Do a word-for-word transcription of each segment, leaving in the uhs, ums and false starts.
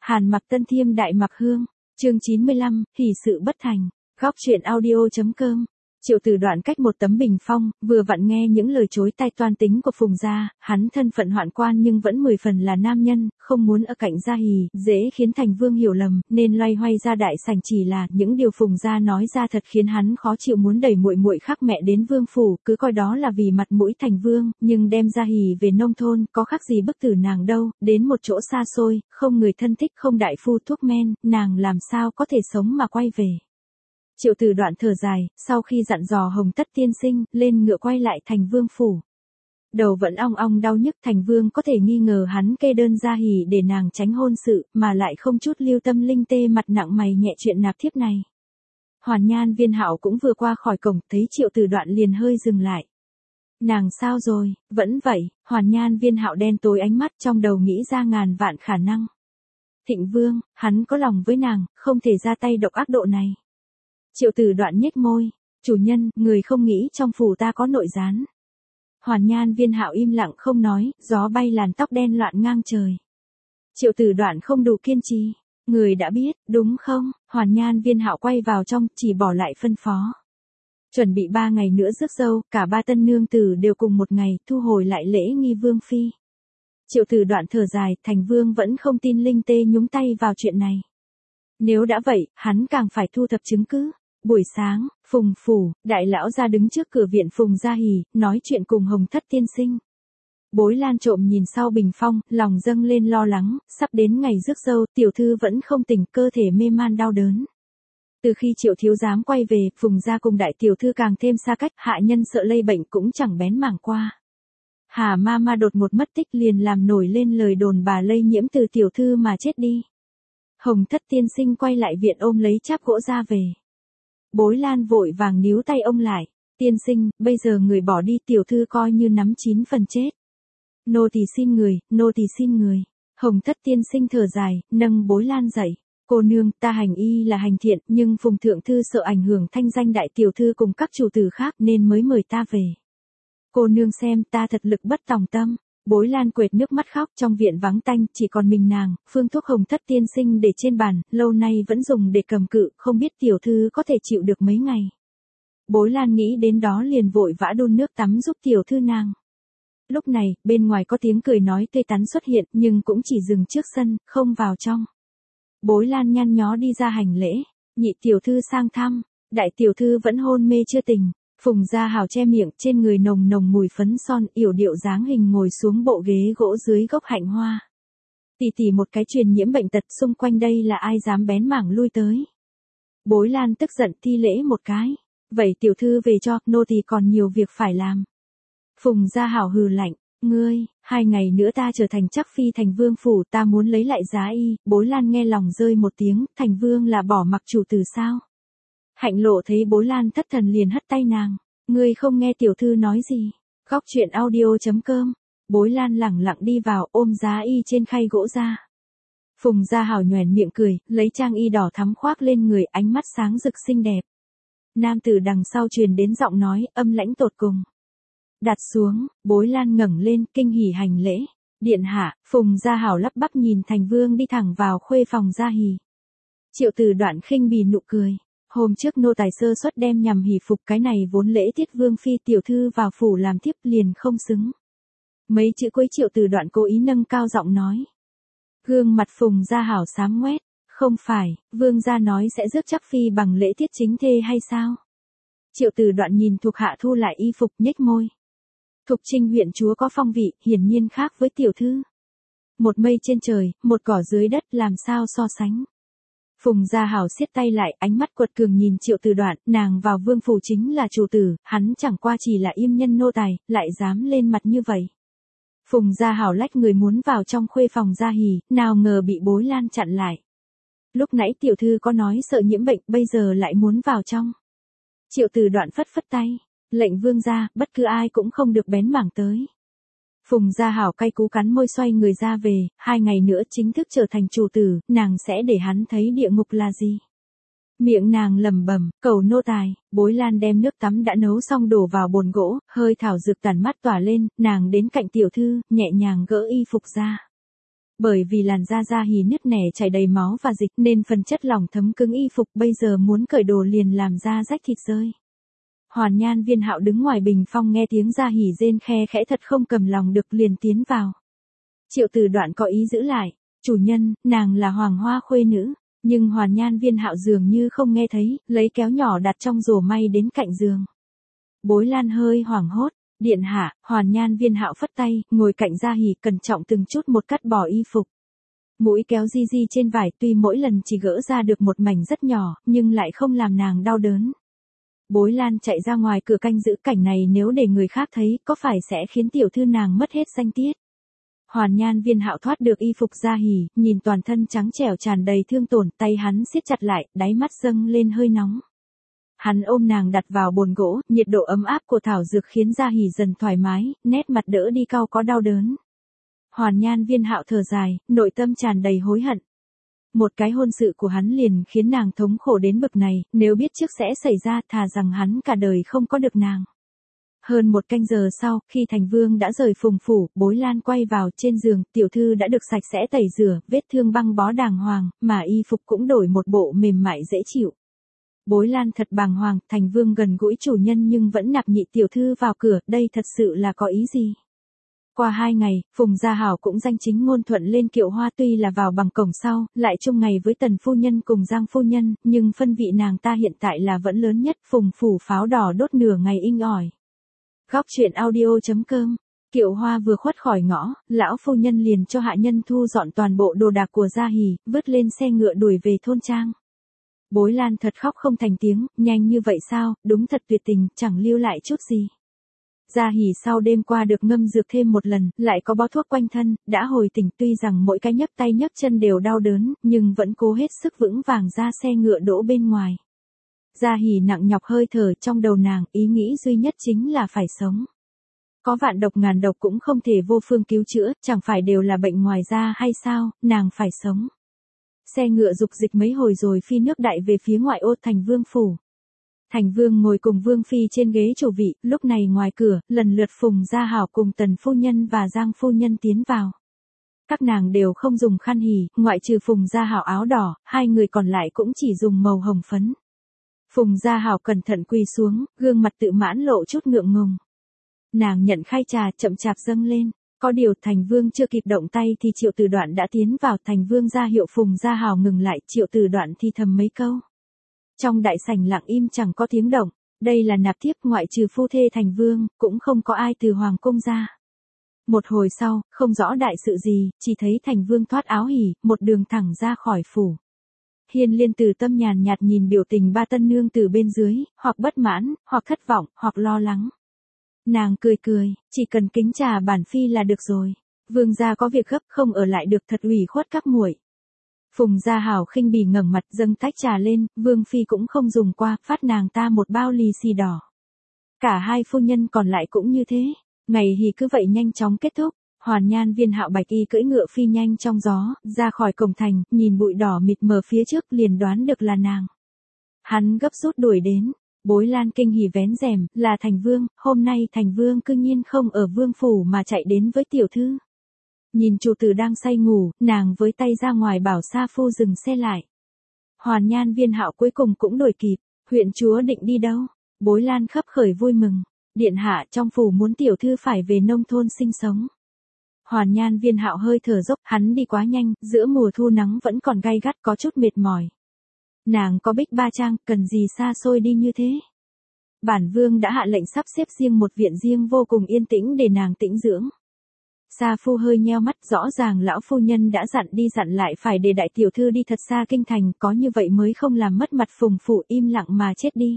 Hàn Mặc Tân Thiêm Đại Mặc Hương, chương chín mươi lăm, hỷ sự bất thành, góc truyện audio.com. Triệu Tử Đoạn cách một tấm bình phong, vừa vặn nghe những lời chối tai toan tính của Phùng gia, hắn thân phận hoạn quan nhưng vẫn mười phần là nam nhân, không muốn ở cạnh Gia Hỉ, dễ khiến Thành Vương hiểu lầm, nên loay hoay ra đại sảnh. Chỉ là những điều Phùng gia nói ra thật khiến hắn khó chịu, muốn đẩy muội muội khác mẹ đến vương phủ, cứ coi đó là vì mặt mũi Thành Vương, nhưng đem Gia Hỉ về nông thôn, có khác gì bức tử nàng đâu, đến một chỗ xa xôi, không người thân thích, không đại phu thuốc men, nàng làm sao có thể sống mà quay về. Triệu Tử Đoạn thở dài, sau khi dặn dò Hồng Tất tiên sinh, lên ngựa quay lại Thành Vương phủ. Đầu vẫn ong ong đau nhức, Thành Vương có thể nghi ngờ hắn kê đơn Gia Hỉ để nàng tránh hôn sự, mà lại không chút lưu tâm linh tê mặt nặng mày nhẹ chuyện nạp thiếp này. Hoàn Nhan Viên Hạo cũng vừa qua khỏi cổng, thấy Triệu Tử Đoạn liền hơi dừng lại. Nàng sao rồi, vẫn vậy? Hoàn Nhan Viên Hạo đen tối ánh mắt, trong đầu nghĩ ra ngàn vạn khả năng. Thịnh Vương, hắn có lòng với nàng, không thể ra tay độc ác độ này. Triệu Tử Đoạn nhếch môi, chủ nhân, người không nghĩ trong phủ ta có nội gián. Hoàn Nhan Viên Hạo im lặng không nói, gió bay làn tóc đen loạn ngang trời. Triệu Tử Đoạn không đủ kiên trì, người đã biết, đúng không? Hoàn Nhan Viên Hạo quay vào trong, chỉ bỏ lại phân phó. Chuẩn bị ba ngày nữa rước dâu, cả ba tân nương tử đều cùng một ngày, thu hồi lại lễ nghi vương phi. Triệu Tử Đoạn thở dài, Thành Vương vẫn không tin linh tê nhúng tay vào chuyện này. Nếu đã vậy, hắn càng phải thu thập chứng cứ. Buổi sáng, Phùng phủ, đại lão ra đứng trước cửa viện Phùng Gia Hỉ, nói chuyện cùng Hồng Thất tiên sinh. Bối Lan trộm nhìn sau bình phong, lòng dâng lên lo lắng, sắp đến ngày rước dâu, tiểu thư vẫn không tỉnh, cơ thể mê man đau đớn. Từ khi Triệu thiếu giám quay về, Phùng gia cùng đại tiểu thư càng thêm xa cách, hạ nhân sợ lây bệnh cũng chẳng bén mảng qua. Hà ma ma đột một mất tích liền làm nổi lên lời đồn bà lây nhiễm từ tiểu thư mà chết đi. Hồng Thất tiên sinh quay lại viện ôm lấy cháp gỗ ra về. Bối Lan vội vàng níu tay ông lại, tiên sinh, bây giờ người bỏ đi, tiểu thư coi như nắm chín phần chết. Nô tỳ xin người, nô tỳ xin người. Hồng Thất tiên sinh thở dài, nâng Bối Lan dậy. Cô nương, ta hành y là hành thiện, nhưng Phùng thượng thư sợ ảnh hưởng thanh danh đại tiểu thư cùng các chủ tử khác nên mới mời ta về. Cô nương xem, ta thật lực bất tòng tâm. Bối Lan quệt nước mắt khóc, trong viện vắng tanh, chỉ còn mình nàng, phương thuốc Hồng Thất tiên sinh để trên bàn, lâu nay vẫn dùng để cầm cự, không biết tiểu thư có thể chịu được mấy ngày. Bối Lan nghĩ đến đó liền vội vã đun nước tắm giúp tiểu thư nàng. Lúc này, bên ngoài có tiếng cười nói tươi tắn xuất hiện, nhưng cũng chỉ dừng trước sân, không vào trong. Bối Lan nhăn nhó đi ra hành lễ, nhị tiểu thư sang thăm, đại tiểu thư vẫn hôn mê chưa tỉnh. Phùng Gia Hảo che miệng, trên người nồng nồng mùi phấn son, yểu điệu dáng hình ngồi xuống bộ ghế gỗ dưới gốc hạnh hoa. Tỷ tỷ một cái truyền nhiễm bệnh tật, xung quanh đây là ai dám bén mảng lui tới. Bối Lan tức giận thi lễ một cái. Vậy tiểu thư về cho, nô tỳ còn nhiều việc phải làm. Phùng Gia Hảo hừ lạnh, ngươi, hai ngày nữa ta trở thành chắc phi Thành Vương phủ, ta muốn lấy lại giá y. Bối Lan nghe lòng rơi một tiếng, Thành Vương là bỏ mặc chủ tử sao? Hạnh Lộ thấy Bối Lan thất thần liền hất tay nàng. Ngươi không nghe tiểu thư nói gì. Góc truyện audio.com. Bối Lan lẳng lặng đi vào, ôm giá y trên khay gỗ ra. Phùng Gia Hảo nhoẻn miệng cười, lấy trang y đỏ thắm khoác lên người, ánh mắt sáng rực xinh đẹp. Nam tử đằng sau truyền đến giọng nói, âm lãnh tột cùng. Đặt xuống, Bối Lan ngẩng lên, kinh hỉ hành lễ. Điện hạ, Phùng Gia Hảo lắp bắp nhìn Thành Vương đi thẳng vào khuê phòng Gia Hỉ. Triệu Tử Đoạn khinh bỉ nụ cười. Hôm trước nô tài sơ suất đem nhằm hỷ phục, cái này vốn lễ tiết vương phi tiểu thư vào phủ làm thiếp liền không xứng. Mấy chữ cuối Triệu Tử Đoạn cố ý nâng cao giọng nói. Gương mặt Phùng Gia Hảo xám ngoét, không phải, vương gia nói sẽ rước chắc phi bằng lễ tiết chính thê hay sao? Triệu Tử Đoạn nhìn thuộc hạ thu lại y phục, nhếch môi. Thục Trinh huyện chúa có phong vị, hiển nhiên khác với tiểu thư. Một mây trên trời, một cỏ dưới đất, làm sao so sánh. Phùng Gia Hảo siết tay lại, ánh mắt quật cường nhìn Triệu Tử Đoạn, nàng vào vương phủ chính là chủ tử, hắn chẳng qua chỉ là im nhân nô tài, lại dám lên mặt như vậy. Phùng Gia Hảo lách người muốn vào trong khuê phòng Gia Hỉ, nào ngờ bị Bối Lan chặn lại. Lúc nãy tiểu thư có nói sợ nhiễm bệnh, bây giờ lại muốn vào trong. Triệu Tử Đoạn phất phất tay, lệnh vương gia, bất cứ ai cũng không được bén mảng tới. Phùng Gia Hảo cay cú cắn môi xoay người ra về, hai ngày nữa chính thức trở thành chủ tử, nàng sẽ để hắn thấy địa ngục là gì. Miệng nàng lẩm bẩm, cầu nô tài. Bối Lan đem nước tắm đã nấu xong đổ vào bồn gỗ, hơi thảo dược tàn mắt tỏa lên, nàng đến cạnh tiểu thư, nhẹ nhàng gỡ y phục ra. Bởi vì làn da Gia Hỉ nứt nẻ chảy đầy máu và dịch nên phần chất lỏng thấm cứng y phục, bây giờ muốn cởi đồ liền làm da rách thịt rơi. Hoàn Nhan Viên Hạo đứng ngoài bình phong nghe tiếng Gia Hỉ rên khe khẽ thật không cầm lòng được liền tiến vào. Triệu Tử Đoạn có ý giữ lại, chủ nhân, nàng là Hoàng Hoa khuê nữ, nhưng Hoàn Nhan Viên Hạo dường như không nghe thấy, lấy kéo nhỏ đặt trong rổ may đến cạnh giường. Bối Lan hơi hoảng hốt, điện hạ, Hoàn Nhan Viên Hạo phất tay, ngồi cạnh Gia Hỉ cẩn trọng từng chút một cắt bỏ y phục. Mũi kéo di di trên vải tuy mỗi lần chỉ gỡ ra được một mảnh rất nhỏ, nhưng lại không làm nàng đau đớn. Bối Lan chạy ra ngoài cửa canh giữ, cảnh này nếu để người khác thấy có phải sẽ khiến tiểu thư nàng mất hết danh tiết. Hoàn Nhan Viên Hạo thoát được y phục Gia Hỉ, nhìn toàn thân trắng trẻo tràn đầy thương tổn, tay hắn siết chặt lại, đáy mắt dâng lên hơi nóng. Hắn ôm nàng đặt vào bồn gỗ, nhiệt độ ấm áp của thảo dược khiến Gia Hỉ dần thoải mái, nét mặt đỡ đi cau có đau đớn. Hoàn Nhan Viên Hạo thở dài, nội tâm tràn đầy hối hận. Một cái hôn sự của hắn liền khiến nàng thống khổ đến bực này, nếu biết trước sẽ xảy ra thà rằng hắn cả đời không có được nàng. Hơn một canh giờ sau, khi Thành Vương đã rời Phùng phủ, Bối Lan quay vào trên giường, tiểu thư đã được sạch sẽ tẩy rửa, vết thương băng bó đàng hoàng, mà y phục cũng đổi một bộ mềm mại dễ chịu. Bối Lan thật bàng hoàng, Thành Vương gần gũi chủ nhân nhưng vẫn nạp nhị tiểu thư vào cửa, đây thật sự là có ý gì? Qua hai ngày, Phùng Gia Hảo cũng danh chính ngôn thuận lên kiệu hoa, tuy là vào bằng cổng sau, lại chung ngày với Tần phu nhân cùng Giang phu nhân, nhưng phân vị nàng ta hiện tại là vẫn lớn nhất. Phùng phủ pháo đỏ đốt nửa ngày inh ỏi. Góc truyện audio chấm com. Kiệu hoa vừa khuất khỏi ngõ, lão phu nhân liền cho hạ nhân thu dọn toàn bộ đồ đạc của Gia Hỉ, vứt lên xe ngựa đuổi về thôn trang. Bối Lan thật khóc không thành tiếng, nhanh như vậy sao, đúng thật tuyệt tình, chẳng lưu lại chút gì. Gia Hỉ sau đêm qua được ngâm dược thêm một lần, lại có bó thuốc quanh thân, đã hồi tỉnh, tuy rằng mỗi cái nhấc tay nhấc chân đều đau đớn, nhưng vẫn cố hết sức vững vàng ra xe ngựa đỗ bên ngoài. Gia Hỉ nặng nhọc hơi thở, trong đầu nàng, ý nghĩ duy nhất chính là phải sống. Có vạn độc ngàn độc cũng không thể vô phương cứu chữa, chẳng phải đều là bệnh ngoài da hay sao, nàng phải sống. Xe ngựa dục dịch mấy hồi rồi phi nước đại về phía ngoại ô Thành Vương phủ. Thành Vương ngồi cùng Vương phi trên ghế chủ vị, lúc này ngoài cửa, lần lượt Phùng Gia Hảo cùng Tần phu nhân và Giang phu nhân tiến vào. Các nàng đều không dùng khăn hỉ, ngoại trừ Phùng Gia Hảo áo đỏ, hai người còn lại cũng chỉ dùng màu hồng phấn. Phùng Gia Hảo cẩn thận quỳ xuống, gương mặt tự mãn lộ chút ngượng ngùng. Nàng nhận khay trà chậm chạp dâng lên, có điều Thành Vương chưa kịp động tay thì Triệu Tử Đoạn đã tiến vào. Thành Vương ra hiệu Phùng Gia Hảo ngừng lại, Triệu Tử Đoạn thì thầm mấy câu. Trong đại sảnh lặng im chẳng có tiếng động, đây là nạp thiếp, ngoại trừ phu thê Thành Vương, cũng không có ai từ hoàng cung ra. Một hồi sau, không rõ đại sự gì, chỉ thấy Thành Vương thoát áo hỉ, một đường thẳng ra khỏi phủ. Hiên Liên từ tâm nhàn nhạt nhìn biểu tình ba tân nương từ bên dưới, hoặc bất mãn, hoặc thất vọng, hoặc lo lắng. Nàng cười cười, chỉ cần kính trà bản phi là được rồi. Vương gia có việc gấp không ở lại được, thật ủy khuất các muội. Phùng Gia Hảo khinh bỉ ngẩng mặt dâng tách trà lên, Vương phi cũng không dùng qua, phát nàng ta một bao lì xì đỏ. Cả hai phu nhân còn lại cũng như thế. Ngày hỉ cứ vậy nhanh chóng kết thúc. Hoàn Nhan Viên Hạo bạch y cưỡi ngựa phi nhanh trong gió, ra khỏi cổng thành, nhìn bụi đỏ mịt mờ phía trước liền đoán được là nàng. Hắn gấp rút đuổi đến, Bối Lan kinh hỉ vén rèm, là Thành Vương, hôm nay Thành Vương cư nhiên không ở vương phủ mà chạy đến với tiểu thư. Nhìn chủ tử đang say ngủ, nàng với tay ra ngoài bảo sa phu dừng xe lại. Hoàn Nhan Viên Hạo cuối cùng cũng đuổi kịp, huyện chúa định đi đâu? Bối Lan khấp khởi vui mừng, điện hạ trong phủ muốn tiểu thư phải về nông thôn sinh sống. Hoàn Nhan Viên Hạo hơi thở dốc, hắn đi quá nhanh, giữa mùa thu nắng vẫn còn gay gắt có chút mệt mỏi. Nàng có Bích Ba Trang, cần gì xa xôi đi như thế? Bản vương đã hạ lệnh sắp xếp riêng một viện riêng vô cùng yên tĩnh để nàng tĩnh dưỡng. Sa phu hơi nheo mắt, rõ ràng lão phu nhân đã dặn đi dặn lại phải để đại tiểu thư đi thật xa kinh thành, có như vậy mới không làm mất mặt Phùng phủ, im lặng mà chết đi.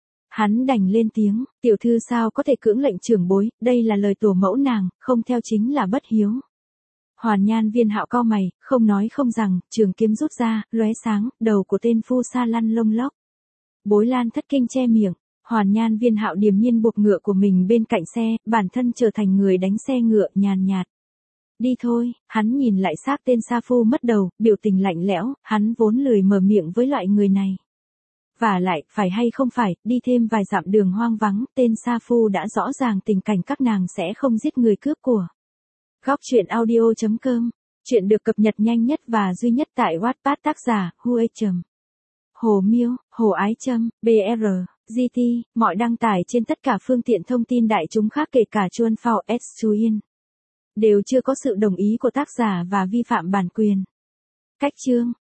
Hắn đành lên tiếng, tiểu thư sao có thể cưỡng lệnh trưởng bối, đây là lời tổ mẫu nàng, không theo chính là bất hiếu. Hoàn Nhan Viên Hạo cau mày, không nói không rằng, trường kiếm rút ra, lóe sáng, đầu của tên phu sa lăn lông lốc. Bối Lan thất kinh che miệng, Hoàn Nhan Viên Hạo điềm nhiên buộc ngựa của mình bên cạnh xe, bản thân trở thành người đánh xe ngựa nhàn nhạt. Đi thôi, hắn nhìn lại xác tên sa phu mất đầu, biểu tình lạnh lẽo, hắn vốn lười mở miệng với loại người này. Và lại, phải hay không phải, đi thêm vài dặm đường hoang vắng, tên sa phu đã rõ ràng tình cảnh các nàng sẽ không giết người cướp của. Góc truyện audio chấm com Chuyện được cập nhật nhanh nhất và duy nhất tại Wattpad. Tác giả Huê Trầm, Hồ Miêu, Hồ Ái Trâm, bê rờ, giê tê, mọi đăng tải trên tất cả phương tiện thông tin đại chúng khác kể cả Chuan Phao S Chuyen. Đều chưa có sự đồng ý của tác giả và vi phạm bản quyền. Cách chương